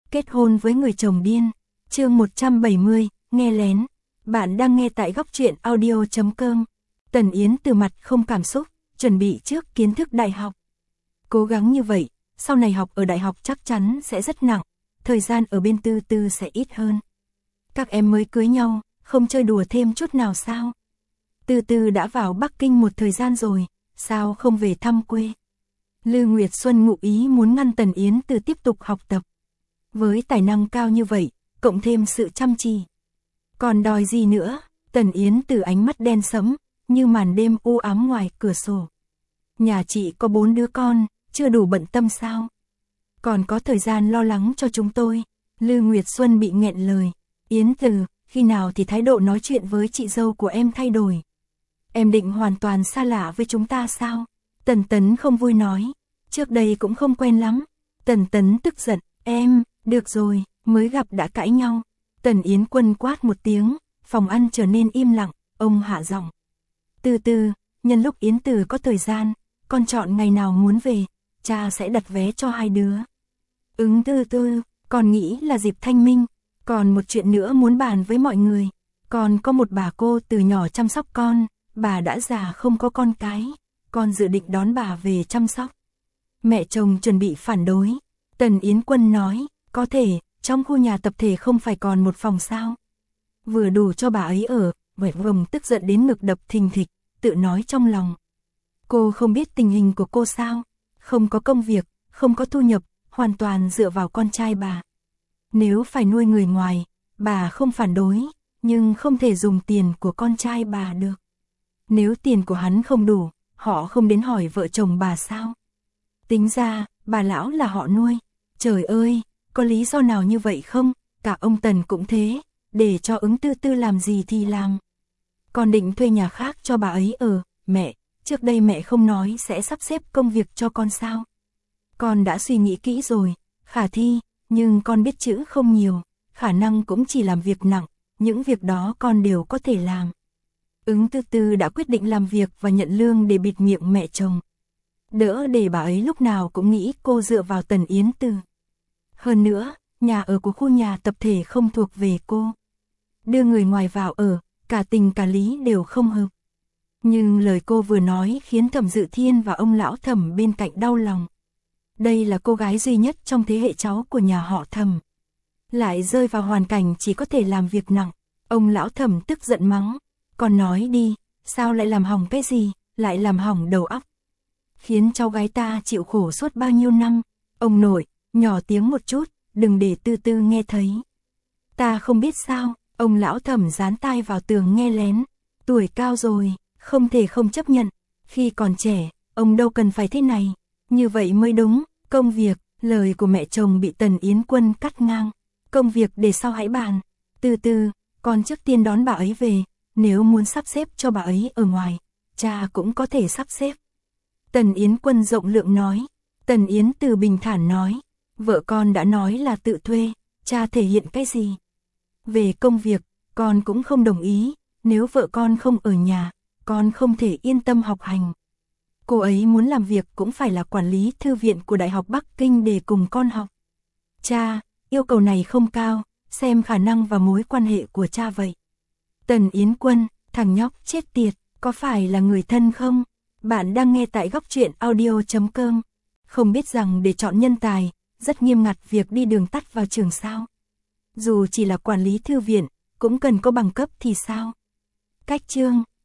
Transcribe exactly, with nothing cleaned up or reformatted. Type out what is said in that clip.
Kết hôn với người chồng điên. Chương một trăm bảy mươi, nghe lén. Bạn đang nghe tại góc truyện audio chấm com. Tần Yến Từ mặt không cảm xúc, chuẩn bị trước kiến thức đại học. Cố gắng như vậy, sau này học ở đại học chắc chắn sẽ rất nặng, thời gian ở bên Tư Tư sẽ ít hơn. Các em mới cưới nhau, không chơi đùa thêm chút nào sao? Tư Tư đã vào Bắc Kinh một thời gian rồi, sao không về thăm quê? Lư Nguyệt Xuân ngụ ý muốn ngăn Tần Yến Từ tiếp tục học tập. Với tài năng cao như vậy, cộng thêm sự chăm chỉ. Còn đòi gì nữa? Tần Yến Từ ánh mắt đen sẫm, như màn đêm u ám ngoài cửa sổ. Nhà chị có bốn đứa con, chưa đủ bận tâm sao? Còn có thời gian lo lắng cho chúng tôi. Lư Nguyệt Xuân bị nghẹn lời. Yến Từ, khi nào thì thái độ nói chuyện với chị dâu của em thay đổi? Em định hoàn toàn xa lạ với chúng ta sao? Tần Tấn không vui nói. Trước đây cũng không quen lắm. Tần Tấn tức giận. Em, được rồi, mới gặp đã cãi nhau. Tần Yến Quân quát một tiếng, phòng ăn trở nên im lặng, ông hạ giọng. Từ từ, nhân lúc Yến Từ có thời gian, con chọn ngày nào muốn về, cha sẽ đặt vé cho hai đứa. Ứng Từ Từ, con nghĩ là dịp thanh minh, còn một chuyện nữa muốn bàn với mọi người. Còn có một bà cô từ nhỏ chăm sóc con, bà đã già không có con cái, con dự định đón bà về chăm sóc. Mẹ chồng chuẩn bị phản đối. Tần Yến Quân nói, có thể, trong khu nhà tập thể không phải còn một phòng sao? Vừa đủ cho bà ấy ở. Vẻ vồng tức giận đến ngực đập thình thịch, tự nói trong lòng. Cô không biết tình hình của cô sao? Không có công việc, không có thu nhập, hoàn toàn dựa vào con trai bà. Nếu phải nuôi người ngoài, bà không phản đối, nhưng không thể dùng tiền của con trai bà được. Nếu tiền của hắn không đủ, họ không đến hỏi vợ chồng bà sao? Tính ra, bà lão là họ nuôi. Trời ơi, có lý do nào như vậy không? Cả ông Tần cũng thế, để cho Ứng Tư Tư làm gì thì làm. Còn định thuê nhà khác cho bà ấy ở. Mẹ, trước đây mẹ không nói sẽ sắp xếp công việc cho con sao? Con đã suy nghĩ kỹ rồi, khả thi, nhưng con biết chữ không nhiều, khả năng cũng chỉ làm việc nặng, những việc đó con đều có thể làm. Ứng Tư Tư đã quyết định làm việc và nhận lương để bịt miệng mẹ chồng. Đỡ để bà ấy lúc nào cũng nghĩ cô dựa vào Tần Yến Từ. Hơn nữa, nhà ở của khu nhà tập thể không thuộc về cô. Đưa người ngoài vào ở, cả tình cả lý đều không hợp. Nhưng lời cô vừa nói khiến Thẩm Dự Thiên và ông lão Thẩm bên cạnh đau lòng. Đây là cô gái duy nhất trong thế hệ cháu của nhà họ Thẩm. Lại rơi vào hoàn cảnh chỉ có thể làm việc nặng. Ông lão Thẩm tức giận mắng. Còn nói đi, sao lại làm hỏng cái gì, lại làm hỏng đầu óc. Khiến cháu gái ta chịu khổ suốt bao nhiêu năm. Ông nội, nhỏ tiếng một chút, đừng để Tư Tư nghe thấy. Ta không biết sao. Ông lão Thẩm dán tai vào tường nghe lén. Tuổi cao rồi, không thể không chấp nhận. Khi còn trẻ, ông đâu cần phải thế này. Như vậy mới đúng. Công việc, lời của mẹ chồng bị Tần Yến Quân cắt ngang. Công việc để sau hãy bàn. Từ từ, con trước tiên đón bà ấy về. Nếu muốn sắp xếp cho bà ấy ở ngoài, cha cũng có thể sắp xếp. Tần Yến Quân rộng lượng nói. Tần Yến Từ bình thản nói. Vợ con đã nói là tự thuê, cha thể hiện cái gì? Về công việc, con cũng không đồng ý, nếu vợ con không ở nhà, con không thể yên tâm học hành. Cô ấy muốn làm việc cũng phải là quản lý thư viện của Đại học Bắc Kinh để cùng con học. Cha, yêu cầu này không cao, xem khả năng và mối quan hệ của cha vậy. Tần Yến Quân, thằng nhóc chết tiệt, có phải là người thân không? Bạn đang nghe tại góc truyện audio chấm com. Không biết rằng để chọn nhân tài, rất nghiêm ngặt việc đi đường tắt vào trường sao? Dù chỉ là quản lý thư viện, cũng cần có bằng cấp thì sao? Cách chương,